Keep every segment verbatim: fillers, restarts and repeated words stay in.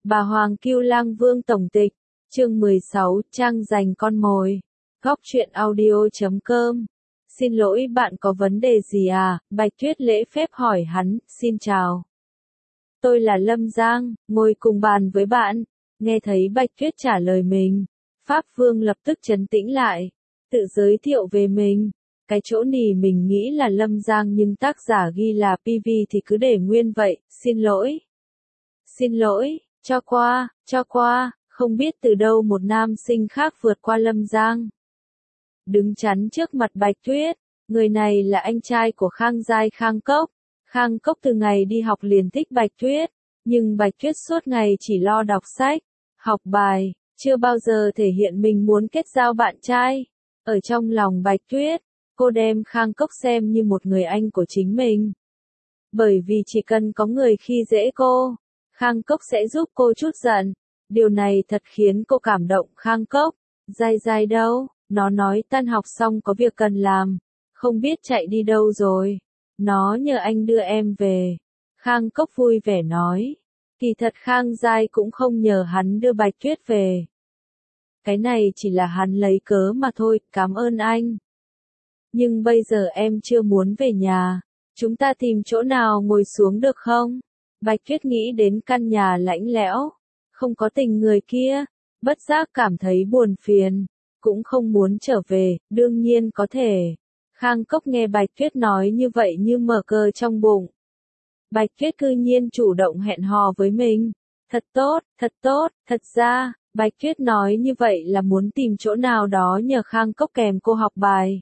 Bà Hoàng Cưu Lang Vương Tổng Tịch, chương mười sáu, trang dành con mồi. Góc truyện audio chấm com. Xin lỗi bạn có vấn đề gì à? Bạch Tuyết lễ phép hỏi hắn, xin chào. Tôi là Lâm Giang, ngồi cùng bàn với bạn. Nghe thấy Bạch Tuyết trả lời mình, Pháp Vương lập tức trấn tĩnh lại, tự giới thiệu về mình. Cái chỗ nì mình nghĩ là Lâm Giang nhưng tác giả ghi là pê vê thì cứ để nguyên vậy, xin lỗi. Xin lỗi, cho qua, cho qua, không biết từ đâu một nam sinh khác vượt qua Lâm Giang. Đứng chắn trước mặt Bạch Tuyết, người này là anh trai của Khang Giai Khang Cốc. Khang Cốc từ ngày đi học liền thích Bạch Tuyết, nhưng Bạch Tuyết suốt ngày chỉ lo đọc sách, học bài, chưa bao giờ thể hiện mình muốn kết giao bạn trai. Ở trong lòng Bạch Tuyết, cô đem Khang Cốc xem như một người anh của chính mình. Bởi vì chỉ cần có người khi dễ cô, Khang Cốc sẽ giúp cô chút giận. Điều này thật khiến cô cảm động. Khang Cốc, Giai Giai đâu? Nó nói tan học xong có việc cần làm, không biết chạy đi đâu rồi. Nó nhờ anh đưa em về. Khang Cốc vui vẻ nói. Kỳ thật Khang Giai cũng không nhờ hắn đưa Bạch Tuyết về. Cái này chỉ là hắn lấy cớ mà thôi, cảm ơn anh. Nhưng bây giờ em chưa muốn về nhà. Chúng ta tìm chỗ nào ngồi xuống được không? Bạch Tuyết nghĩ đến căn nhà lạnh lẽo, không có tình người kia, bất giác cảm thấy buồn phiền, cũng không muốn trở về, đương nhiên có thể. Khang Cốc nghe Bạch Tuyết nói như vậy như mở cờ trong bụng. Bạch Tuyết cư nhiên chủ động hẹn hò với mình. Thật tốt, thật tốt, thật ra, Bạch Tuyết nói như vậy là muốn tìm chỗ nào đó nhờ Khang Cốc kèm cô học bài.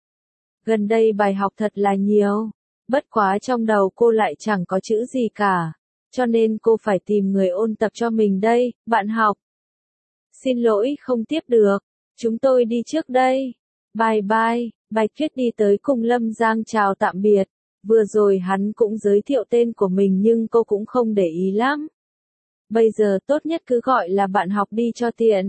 Gần đây bài học thật là nhiều. Bất quá trong đầu cô lại chẳng có chữ gì cả, cho nên cô phải tìm người ôn tập cho mình đây, bạn học. Xin lỗi không tiếp được, chúng tôi đi trước đây. Bye bye, Bạch Tuyết đi tới cùng Lâm Giang chào tạm biệt. Vừa rồi hắn cũng giới thiệu tên của mình nhưng cô cũng không để ý lắm. Bây giờ tốt nhất cứ gọi là bạn học đi cho tiện.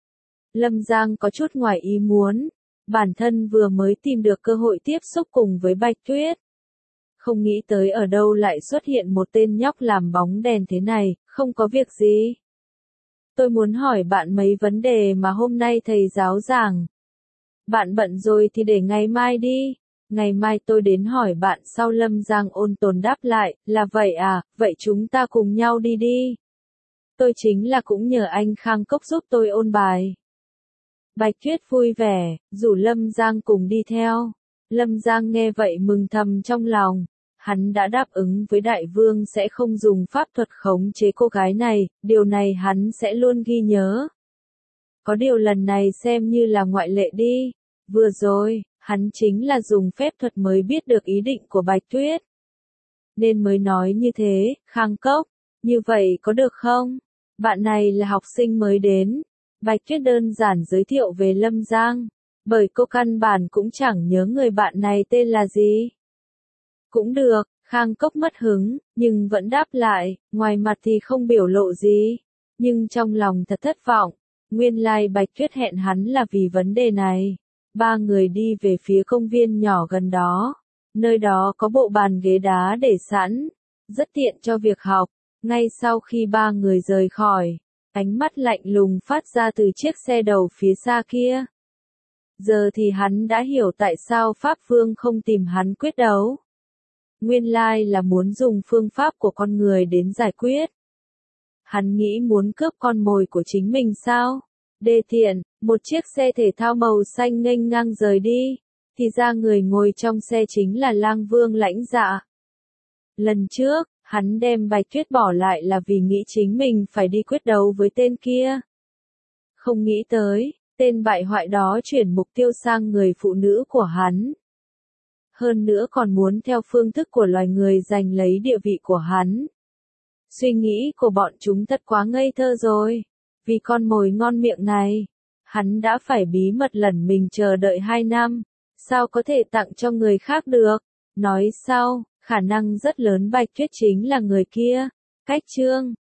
Lâm Giang có chút ngoài ý muốn, bản thân vừa mới tìm được cơ hội tiếp xúc cùng với Bạch Tuyết. Không nghĩ tới ở đâu lại xuất hiện một tên nhóc làm bóng đèn thế này, không có việc gì. Tôi muốn hỏi bạn mấy vấn đề mà hôm nay thầy giáo giảng. Bạn bận rồi thì để ngày mai đi, ngày mai tôi đến hỏi bạn sau. Lâm Giang ôn tồn đáp lại, là vậy à, vậy chúng ta cùng nhau đi đi. Tôi chính là cũng nhờ anh Khang Cốc giúp tôi ôn bài. Bạch Tuyết vui vẻ, rủ Lâm Giang cùng đi theo. Lâm Giang nghe vậy mừng thầm trong lòng. Hắn đã đáp ứng với đại vương sẽ không dùng pháp thuật khống chế cô gái này, điều này hắn sẽ luôn ghi nhớ. Có điều lần này xem như là ngoại lệ đi. Vừa rồi, hắn chính là dùng phép thuật mới biết được ý định của Bạch Tuyết. Nên mới nói như thế. Khang Cốc, như vậy có được không? Bạn này là học sinh mới đến. Bạch Tuyết đơn giản giới thiệu về Lâm Giang, bởi cô căn bản cũng chẳng nhớ người bạn này tên là gì. Cũng được, Khang Cốc mất hứng, nhưng vẫn đáp lại, ngoài mặt thì không biểu lộ gì, nhưng trong lòng thật thất vọng. Nguyên lai Bạch Tuyết hẹn hắn là vì vấn đề này. Ba người đi về phía công viên nhỏ gần đó, nơi đó có bộ bàn ghế đá để sẵn, rất tiện cho việc học. Ngay sau khi ba người rời khỏi, ánh mắt lạnh lùng phát ra từ chiếc xe đầu phía xa kia. Giờ thì hắn đã hiểu tại sao Pháp Vương không tìm hắn quyết đấu. Nguyên lai là muốn dùng phương pháp của con người đến giải quyết. Hắn nghĩ muốn cướp con mồi của chính mình sao? Đê tiện, một chiếc xe thể thao màu xanh nghênh ngang rời đi, thì ra người ngồi trong xe chính là Lang Vương Lãnh Dạ. Lần trước, hắn đem Bạch Tuyết bỏ lại là vì nghĩ chính mình phải đi quyết đấu với tên kia. Không nghĩ tới, tên bại hoại đó chuyển mục tiêu sang người phụ nữ của hắn. Hơn nữa còn muốn theo phương thức của loài người giành lấy địa vị của hắn. Suy nghĩ của bọn chúng thật quá ngây thơ rồi. Vì con mồi ngon miệng này, hắn đã phải bí mật lẩn mình chờ đợi hai năm. Sao có thể tặng cho người khác được? Nói sau, khả năng rất lớn Bạch Tuyết chính là người kia. Cách chương